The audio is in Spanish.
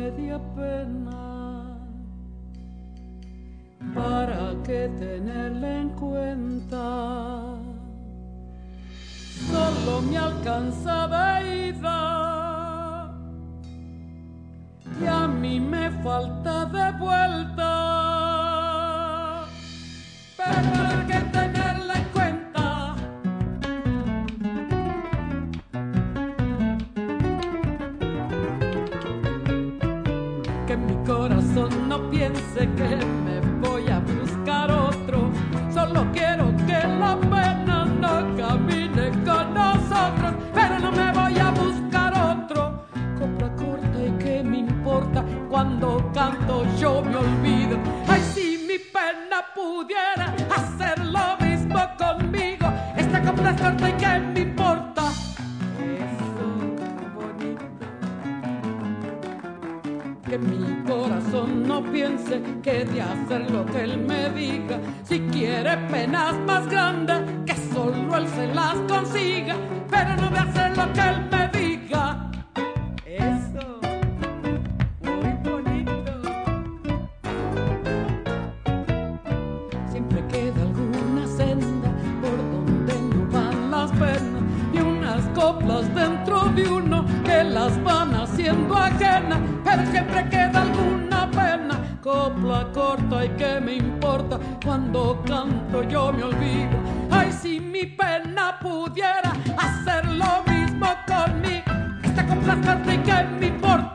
media pena. ¿Para qué tenerla en cuenta? Solo me alcanza de ida y a mí me falta de vuelta. Pero ¿para qué tenerla en cuenta? Que mi corazón no piense que me voy a buscar otro. Solo quiero que la pena no camine con nosotros. Pero no me voy a buscar otro. Copla corta y qué me importa. Cuando canto yo me olvido. Ay, si mi pena pudiera hacer lo mismo conmigo. Esta copla es corta y qué me importa. Eso bonito. Que mi corazón no piense que de hacer lo que él me diga. Si quiere penas más grandes, que solo él se las consiga. Pero no de hacer lo que él me diga. Eso, muy bonito. Siempre queda alguna senda por donde no van las penas. Y unas coplas dentro de uno que las van haciendo ajenas. Pero siempre queda alguna pena. Copla corta y qué me importa. Cuando canto yo me olvido. Ay, si mi pena pudiera hacer lo mismo conmigo. Esta copla es corta y qué me importa.